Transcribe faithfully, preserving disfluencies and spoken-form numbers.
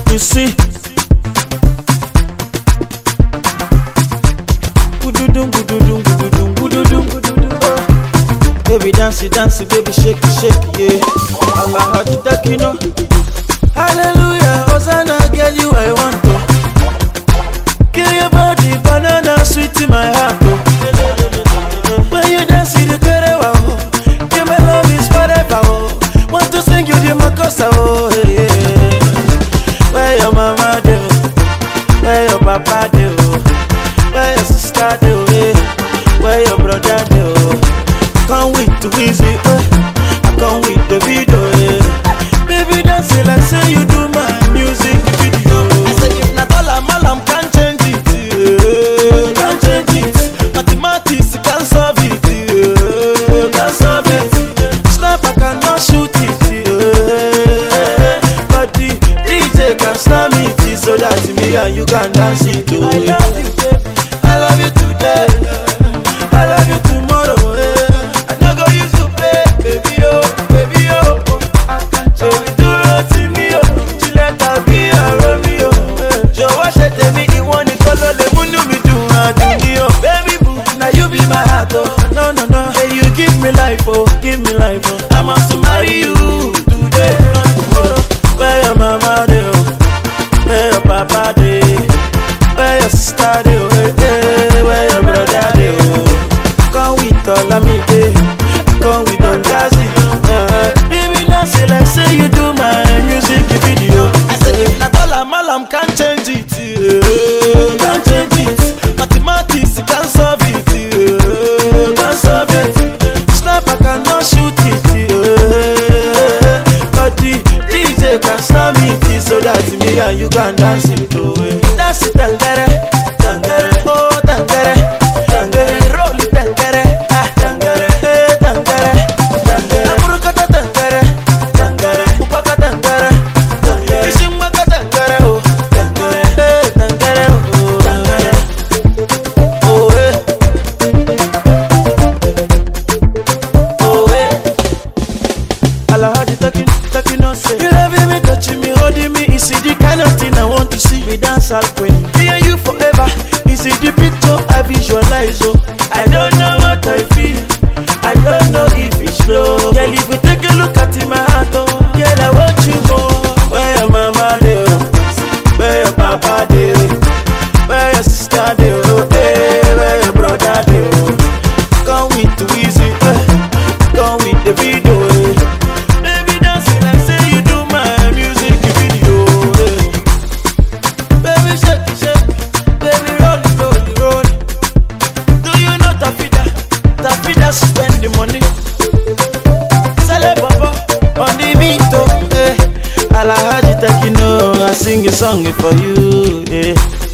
You see, gududum, gududum, gududum, gududum, gududum. Baby dance, dance, baby shake, shake, yeah. Allah had to take you know. Hallelujah, Hosanna, girl, you I want to. Kill your body, banana sweet in my heart, oh. When you dance, you the wow. Give my love is forever, oh. Want to sing you the makosa, oh, yeah. Where your mama do? Where your papa do? Where your sister do? Yeah. Where your brother do? Can't wait to visit, uh. I can't wait the video, yeah. Baby dance it like say you do my music video. I say if not all I'm all I'm can't change it, yeah. Can't change it. Mathematics can't solve it, yeah. Can't solve it. Sniper cannot shoot it, yeah. But the D J can slam it, so that me and you can dance it too. I love you, baby. I love you today. I love you tomorrow. Yeah. I no go use to play, baby oh, baby oh. So we do it to me oh, she let her be a Romeo. So what she tell me he want it all the mundu me do and do oh. Baby boo, now you be my heart oh. No no no, hey you give me life oh, give me life oh. I must marry you today, not tomorrow. Where your mama dey oh, where your papa dey, where your sister dey oh, hey, where your brother dey oh. Come with all of me dey, come with all jazzy. Uh, baby dance it like say you do my music video. I say if not all I'm all I'm can't change it, yeah. Can't change it. Mathematics can't solve it, yeah. Can't solve it. Sniper cannot shoot it, yeah. But the D J can slam it, so that me and you can dance it too. Dance it, tangere, tangere, oh tangere, tangere, roll it, tangere, ah tangere, eh tangere, tangere, amurukata tangere, tangere, upaka tangere, tangere, ishimaka tangere, oh tangere, eh tangere, oh tangere, oh eh, oh eh. Allah had it talking, talking on say. You loving me, touching me, holding me. Is it the kind of thing I want to see? We dance all queen. Me and you forever. Is it the picture I visualize? Oh, I don't know what I feel. I don't know if it's slow. Girl, if we take a look at my heart, oh, girl, I want you more. Where your mama dey? Where your papa dey? Where your sister dey? Hey, where your brother dey? Come with the easy, eh. Come with the video, eh. Baby dancing like say you do my music video, eh. Baby shake it, shake it. Baby roll it, roll it, roll it. Do you know Tafida? Tafida spend the money. Sell a papa on the beat, oh, eh. Alhaji Tekino, I sing a song for you, eh.